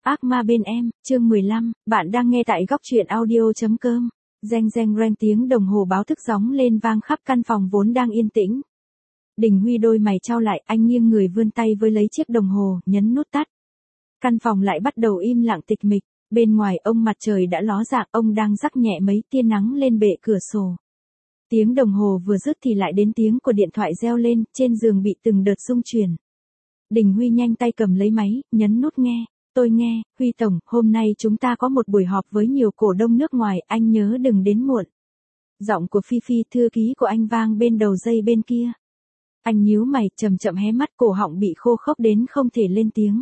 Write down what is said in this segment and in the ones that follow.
Ác ma bên em, chương 15, bạn đang nghe tại góc truyện audio.com. Reng reng reng tiếng đồng hồ báo thức gióng lên vang khắp căn phòng vốn đang yên tĩnh. Đình Huy đôi mày chau lại, anh nghiêng người vươn tay với lấy chiếc đồng hồ, nhấn nút tắt. Căn phòng lại bắt đầu im lặng tịch mịch, bên ngoài ông mặt trời đã ló dạng, ông đang rắc nhẹ mấy tia nắng lên bệ cửa sổ. Tiếng đồng hồ vừa dứt thì lại đến tiếng của điện thoại reo lên, trên giường bị từng đợt rung chuyển. Đình Huy nhanh tay cầm lấy máy, nhấn nút nghe. Tôi nghe, Huy Tổng, hôm nay chúng ta có một buổi họp với nhiều cổ đông nước ngoài, anh nhớ đừng đến muộn. Giọng của Phi Phi, thư ký của anh vang bên đầu dây bên kia. Anh nhíu mày, chậm chậm hé mắt, cổ họng bị khô khốc đến không thể lên tiếng.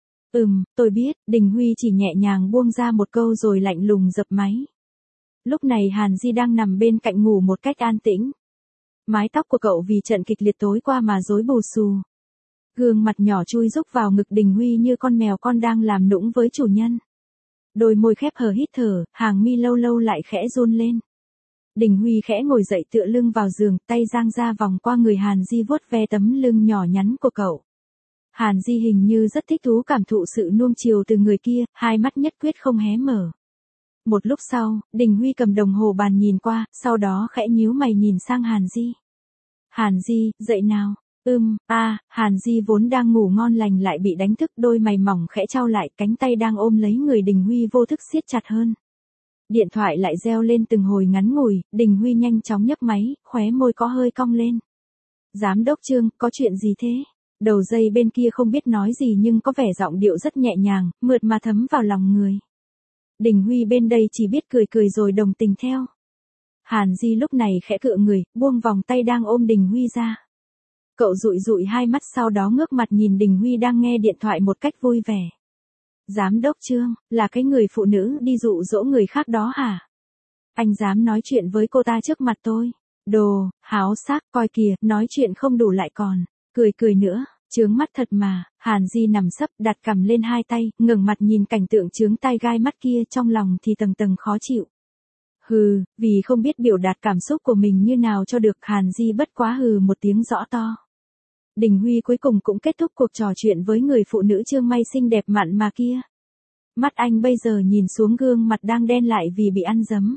Tôi biết, Đình Huy chỉ nhẹ nhàng buông ra một câu rồi lạnh lùng dập máy. Lúc này Hàn Di đang nằm bên cạnh ngủ một cách an tĩnh. Mái tóc của cậu vì trận kịch liệt tối qua mà rối bù xù. Gương mặt nhỏ chui rúc vào ngực Đình Huy như con mèo con đang làm nũng với chủ nhân. Đôi môi khép hờ hít thở, hàng mi lâu lâu lại khẽ run lên. Đình Huy khẽ ngồi dậy tựa lưng vào giường, tay dang ra vòng qua người Hàn Di vuốt ve tấm lưng nhỏ nhắn của cậu. Hàn Di hình như rất thích thú cảm thụ sự nuông chiều từ người kia, hai mắt nhất quyết không hé mở. Một lúc sau, Đình Huy cầm đồng hồ bàn nhìn qua, sau đó khẽ nhíu mày nhìn sang Hàn Di. Hàn Di, dậy nào. Hàn Di vốn đang ngủ ngon lành lại bị đánh thức, đôi mày mỏng khẽ chau lại, cánh tay đang ôm lấy người Đình Huy vô thức siết chặt hơn. Điện thoại lại reo lên từng hồi ngắn ngủi, Đình Huy nhanh chóng nhấc máy, khóe môi có hơi cong lên. Giám đốc Trương, có chuyện gì thế? Đầu dây bên kia không biết nói gì nhưng có vẻ giọng điệu rất nhẹ nhàng, mượt mà thấm vào lòng người. Đình Huy bên đây chỉ biết cười cười rồi đồng tình theo. Hàn Di lúc này khẽ cựa người, buông vòng tay đang ôm Đình Huy ra. Cậu dụi dụi hai mắt sau đó ngước mặt nhìn Đình Huy đang nghe điện thoại một cách vui vẻ. Giám đốc Trương, là cái người phụ nữ đi dụ dỗ người khác đó hả? Anh dám nói chuyện với cô ta trước mặt tôi. Đồ, háo sắc, coi kìa, nói chuyện không đủ lại còn. Cười nữa, chướng mắt thật mà. Hàn Di nằm sấp đặt cằm lên hai tay, ngẩng mặt nhìn cảnh tượng chướng tai gai mắt kia, trong lòng thì tầng tầng khó chịu. Vì không biết biểu đạt cảm xúc của mình như nào cho được, Hàn Di bất quá hừ một tiếng rõ to. Đình Huy cuối cùng cũng kết thúc cuộc trò chuyện với người phụ nữ trương may xinh đẹp mặn mà kia. Mắt anh bây giờ nhìn xuống gương mặt đang đen lại vì bị ăn dấm.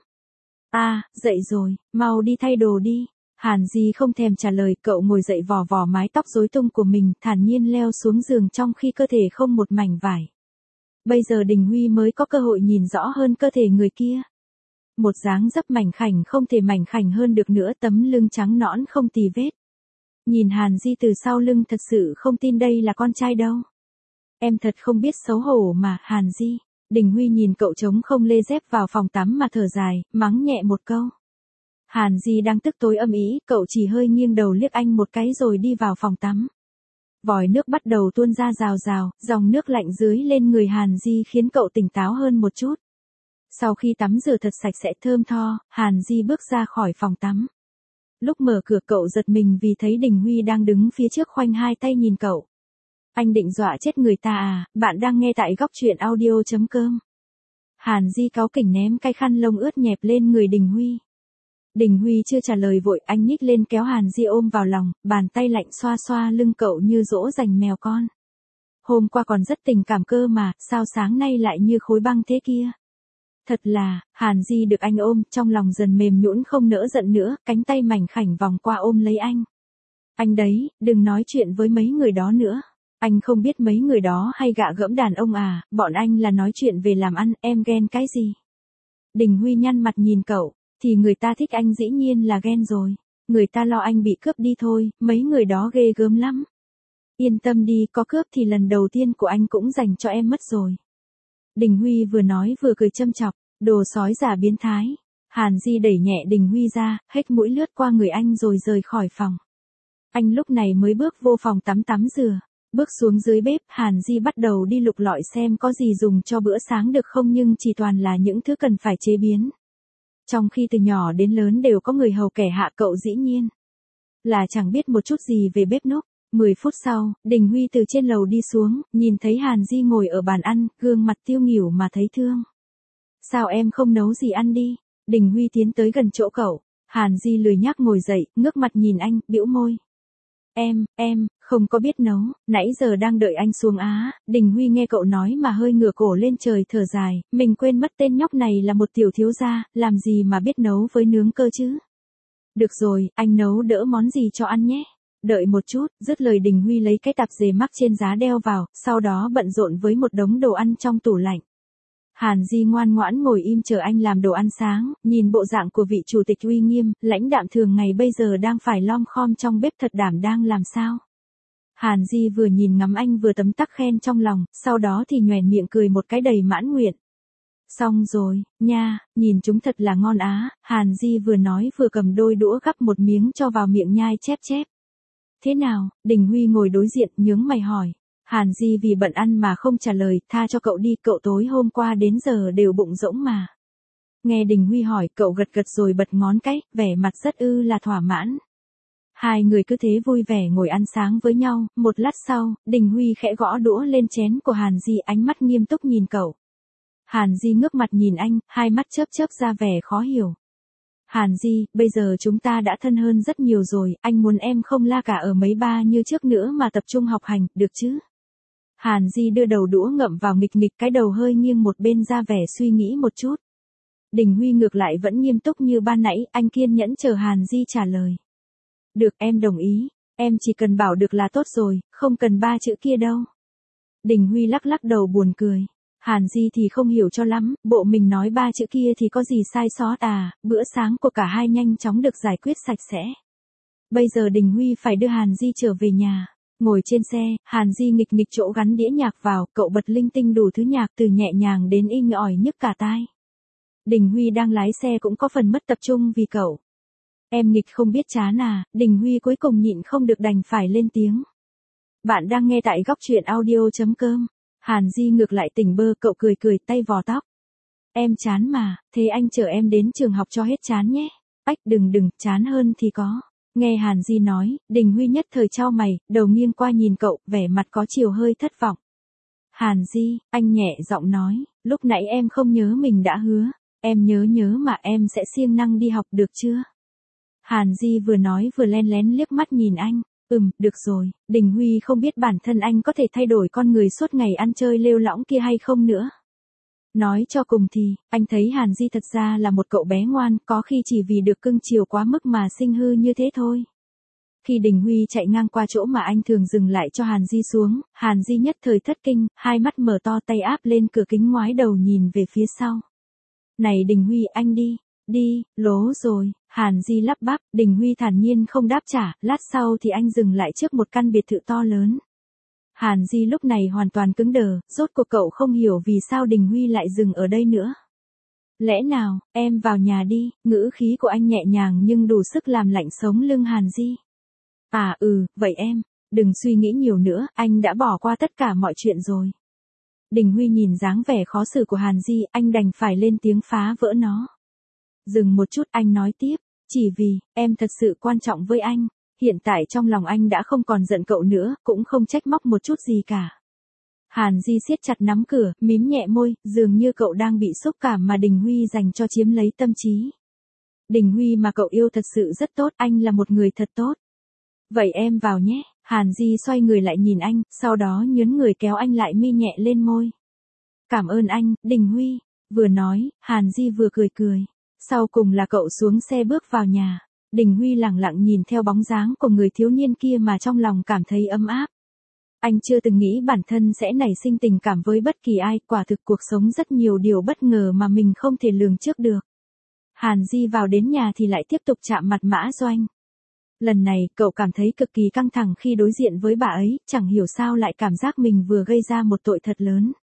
Dậy rồi, mau đi thay đồ đi. Hàn Di không thèm trả lời, cậu ngồi dậy vò vò mái tóc rối tung của mình, thản nhiên leo xuống giường trong khi cơ thể không một mảnh vải. Bây giờ Đình Huy mới có cơ hội nhìn rõ hơn cơ thể người kia. Một dáng dấp mảnh khảnh không thể mảnh khảnh hơn được nữa, tấm lưng trắng nõn không tì vết. Nhìn Hàn Di từ sau lưng thật sự không tin đây là con trai đâu. Em thật không biết xấu hổ mà, Hàn Di. Đình Huy nhìn cậu trống không lê dép vào phòng tắm mà thở dài, mắng nhẹ một câu. Hàn Di đang tức tối âm ý, cậu chỉ hơi nghiêng đầu liếc anh một cái rồi đi vào phòng tắm. Vòi nước bắt đầu tuôn ra rào rào, dòng nước lạnh dưới lên người Hàn Di khiến cậu tỉnh táo hơn một chút. Sau khi tắm rửa thật sạch sẽ thơm tho, Hàn Di bước ra khỏi phòng tắm. Lúc mở cửa cậu giật mình vì thấy Đình Huy đang đứng phía trước khoanh hai tay nhìn cậu. Anh định dọa chết người ta à? Bạn đang nghe tại góc truyện audio.com. Hàn Di cáu kỉnh ném cái khăn lông ướt nhẹp lên người Đình Huy. Đình Huy chưa trả lời vội, anh nhích lên kéo Hàn Di ôm vào lòng, bàn tay lạnh xoa xoa lưng cậu như dỗ dành mèo con. Hôm qua còn rất tình cảm cơ mà, sao sáng nay lại như khối băng thế kia? Thật là, Hàn Di được anh ôm, trong lòng dần mềm nhũn không nỡ giận nữa, cánh tay mảnh khảnh vòng qua ôm lấy anh. Anh đấy, đừng nói chuyện với mấy người đó nữa. Anh không biết mấy người đó hay gạ gẫm đàn ông à, bọn anh là nói chuyện về làm ăn, em ghen cái gì? Đình Huy nhăn mặt nhìn cậu, thì người ta thích anh dĩ nhiên là ghen rồi. Người ta lo anh bị cướp đi thôi, mấy người đó ghê gớm lắm. Yên tâm đi, có cướp thì lần đầu tiên của anh cũng dành cho em mất rồi. Đình Huy vừa nói vừa cười châm chọc, đồ sói giả biến thái. Hàn Di đẩy nhẹ Đình Huy ra, hếch mũi lướt qua người anh rồi rời khỏi phòng. Anh lúc này mới bước vô phòng tắm rửa. Bước xuống dưới bếp, Hàn Di bắt đầu đi lục lọi xem có gì dùng cho bữa sáng được không, nhưng chỉ toàn là những thứ cần phải chế biến. Trong khi từ nhỏ đến lớn đều có người hầu kẻ hạ, cậu dĩ nhiên là chẳng biết một chút gì về bếp núc. 10 phút sau, Đình Huy từ trên lầu đi xuống, nhìn thấy Hàn Di ngồi ở bàn ăn, gương mặt tiêu nghỉu mà thấy thương. Sao em không nấu gì ăn đi? Đình Huy tiến tới gần chỗ cậu. Hàn Di lười nhác ngồi dậy, ngước mặt nhìn anh, bĩu môi. Em, Không có biết nấu, nãy giờ đang đợi anh xuống á. Đình Huy nghe cậu nói mà hơi ngửa cổ lên trời thở dài, mình quên mất tên nhóc này là một tiểu thiếu gia, làm gì mà biết nấu với nướng cơ chứ. Được rồi, anh nấu đỡ món gì cho ăn nhé. Đợi một chút, dứt lời Đình Huy lấy cái tạp dề mắc trên giá đeo vào, sau đó bận rộn với một đống đồ ăn trong tủ lạnh. Hàn Di ngoan ngoãn ngồi im chờ anh làm đồ ăn sáng, nhìn bộ dạng của vị chủ tịch uy nghiêm, lãnh đạm thường ngày bây giờ đang phải lom khom trong bếp thật đảm đang làm sao. Hàn Di vừa nhìn ngắm anh vừa tấm tắc khen trong lòng, sau đó thì nhoẻn miệng cười một cái đầy mãn nguyện. Xong rồi, nha, nhìn chúng thật là ngon á, Hàn Di vừa nói vừa cầm đôi đũa gắp một miếng cho vào miệng nhai chép chép. Thế nào, Đình Huy ngồi đối diện nhướng mày hỏi. Hàn Di vì bận ăn mà không trả lời, tha cho cậu đi, cậu tối hôm qua đến giờ đều bụng rỗng mà. Nghe Đình Huy hỏi, cậu gật gật rồi bật ngón cái, vẻ mặt rất là thỏa mãn. Hai người cứ thế vui vẻ ngồi ăn sáng với nhau, một lát sau, Đình Huy khẽ gõ đũa lên chén của Hàn Di, ánh mắt nghiêm túc nhìn cậu. Hàn Di ngước mặt nhìn anh, hai mắt chớp chớp ra vẻ khó hiểu. Hàn Di, bây giờ chúng ta đã thân hơn rất nhiều rồi, anh muốn em không la cả ở mấy ba như trước nữa mà tập trung học hành, được chứ? Hàn Di đưa đầu đũa ngậm vào nghịch nghịch, cái đầu hơi nghiêng một bên ra vẻ suy nghĩ một chút. Đình Huy ngược lại vẫn nghiêm túc như ban nãy, anh kiên nhẫn chờ Hàn Di trả lời. Được, em đồng ý, em chỉ cần bảo được là tốt rồi, không cần ba chữ kia đâu. Đình Huy lắc lắc đầu buồn cười. Hàn Di thì không hiểu cho lắm, bộ mình nói ba chữ kia thì có gì sai sót à, bữa sáng của cả hai nhanh chóng được giải quyết sạch sẽ. Bây giờ Đình Huy phải đưa Hàn Di trở về nhà. Ngồi trên xe, Hàn Di nghịch nghịch chỗ gắn đĩa nhạc vào, cậu bật linh tinh đủ thứ nhạc từ nhẹ nhàng đến inh ỏi nhức cả tai. Đình Huy đang lái xe cũng có phần mất tập trung vì cậu. Em nghịch không biết chán à, Đình Huy cuối cùng nhịn không được đành phải lên tiếng. Bạn đang nghe tại góc truyện audio.com. Hàn Di ngược lại tỉnh bơ, cậu cười cười tay vò tóc. Em chán mà, thế anh chở em đến trường học cho hết chán nhé. Ách đừng, chán hơn thì có. Nghe Hàn Di nói, Đình Huy nhất thời chau mày, đầu nghiêng qua nhìn cậu, vẻ mặt có chiều hơi thất vọng. Hàn Di, anh nhẹ giọng nói, lúc nãy em không nhớ mình đã hứa. Em nhớ mà em sẽ siêng năng đi học được chưa? Hàn Di vừa nói vừa len lén liếc mắt nhìn anh. Được rồi, Đình Huy không biết bản thân anh có thể thay đổi con người suốt ngày ăn chơi lêu lõng kia hay không nữa. Nói cho cùng thì, anh thấy Hàn Di thật ra là một cậu bé ngoan, có khi chỉ vì được cưng chiều quá mức mà sinh hư như thế thôi. Khi Đình Huy chạy ngang qua chỗ mà anh thường dừng lại cho Hàn Di xuống, Hàn Di nhất thời thất kinh, hai mắt mở to, tay áp lên cửa kính ngoái đầu nhìn về phía sau. Này Đình Huy, anh đi, lố rồi. Hàn Di lắp bắp, Đình Huy thản nhiên không đáp trả, lát sau thì anh dừng lại trước một căn biệt thự to lớn. Hàn Di lúc này hoàn toàn cứng đờ, rốt cuộc cậu không hiểu vì sao Đình Huy lại dừng ở đây nữa. Lẽ nào, em vào nhà đi, ngữ khí của anh nhẹ nhàng nhưng đủ sức làm lạnh sống lưng Hàn Di. À vậy em, đừng suy nghĩ nhiều nữa, anh đã bỏ qua tất cả mọi chuyện rồi. Đình Huy nhìn dáng vẻ khó xử của Hàn Di, anh đành phải lên tiếng phá vỡ nó. Dừng một chút, anh nói tiếp, chỉ vì, em thật sự quan trọng với anh, hiện tại trong lòng anh đã không còn giận cậu nữa, cũng không trách móc một chút gì cả. Hàn Di siết chặt nắm cửa, mím nhẹ môi, dường như cậu đang bị xúc cảm mà Đình Huy dành cho chiếm lấy tâm trí. Đình Huy mà cậu yêu thật sự rất tốt, anh là một người thật tốt. Vậy em vào nhé, Hàn Di xoay người lại nhìn anh, sau đó nhớn người kéo anh lại mi nhẹ lên môi. Cảm ơn anh, Đình Huy, vừa nói, Hàn Di vừa cười. Sau cùng là cậu xuống xe bước vào nhà. Đình Huy lẳng lặng nhìn theo bóng dáng của người thiếu niên kia mà trong lòng cảm thấy ấm áp. Anh chưa từng nghĩ bản thân sẽ nảy sinh tình cảm với bất kỳ ai, quả thực cuộc sống rất nhiều điều bất ngờ mà mình không thể lường trước được. Hàn Di vào đến nhà thì lại tiếp tục chạm mặt Mã Doanh. Lần này, cậu cảm thấy cực kỳ căng thẳng khi đối diện với bà ấy, chẳng hiểu sao lại cảm giác mình vừa gây ra một tội thật lớn.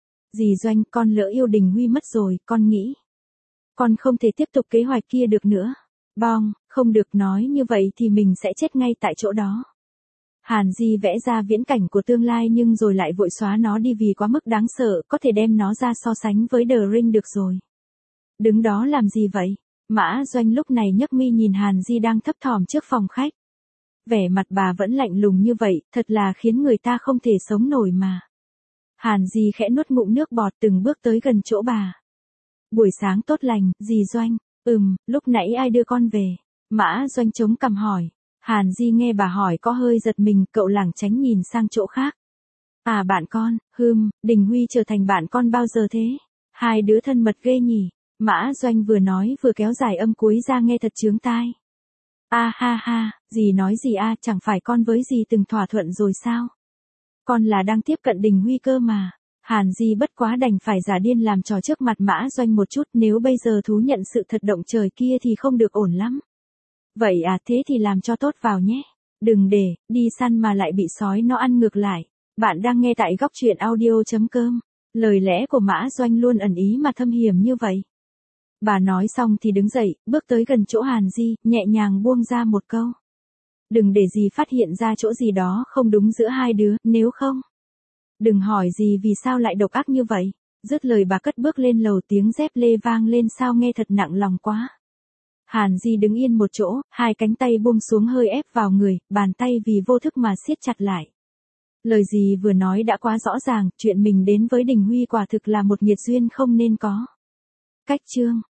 Dì Doanh, con lỡ yêu Đình Huy mất rồi, con nghĩ. Con không thể tiếp tục kế hoạch kia được nữa. Bong, không được nói như vậy thì mình sẽ chết ngay tại chỗ đó. Hàn Di vẽ ra viễn cảnh của tương lai nhưng rồi lại vội xóa nó đi vì quá mức đáng sợ, có thể đem nó ra so sánh với The Ring được rồi. Đứng đó làm gì vậy? Mã Doanh lúc này nhấc mi nhìn Hàn Di đang thấp thỏm trước phòng khách. Vẻ mặt bà vẫn lạnh lùng như vậy, thật là khiến người ta không thể sống nổi mà. Hàn Di khẽ nuốt ngụm nước bọt từng bước tới gần chỗ bà. Buổi sáng tốt lành, dì Doanh. Lúc nãy ai đưa con về? Mã Doanh chống cằm hỏi. Hàn Di nghe bà hỏi có hơi giật mình, cậu lảng tránh nhìn sang chỗ khác. À bạn con, Đình Huy trở thành bạn con bao giờ thế? Hai đứa thân mật ghê nhỉ? Mã Doanh vừa nói vừa kéo dài âm cuối ra nghe thật chướng tai. A ha ha, dì nói gì a, chẳng phải con với dì từng thỏa thuận rồi sao? Con là đang tiếp cận Đình Huy cơ mà. Hàn Di bất quá đành phải giả điên làm trò trước mặt Mã Doanh một chút, nếu bây giờ thú nhận sự thật động trời kia thì không được ổn lắm. Vậy à, thế thì làm cho tốt vào nhé. Đừng để, đi săn mà lại bị sói nó ăn ngược lại. Bạn đang nghe tại góc truyện audio.com. Lời lẽ của Mã Doanh luôn ẩn ý mà thâm hiểm như vậy. Bà nói xong thì đứng dậy, bước tới gần chỗ Hàn Di, nhẹ nhàng buông ra một câu. Đừng để gì phát hiện ra chỗ gì đó không đúng giữa hai đứa, nếu không. Đừng hỏi gì vì sao lại độc ác như vậy. Dứt lời bà cất bước lên lầu, tiếng dép lê vang lên sao nghe thật nặng lòng quá. Hàn Di đứng yên một chỗ, hai cánh tay buông xuống hơi ép vào người, bàn tay vì vô thức mà siết chặt lại. Lời gì vừa nói đã quá rõ ràng, chuyện mình đến với Đình Huy quả thực là một nghiệt duyên không nên có. Cách chương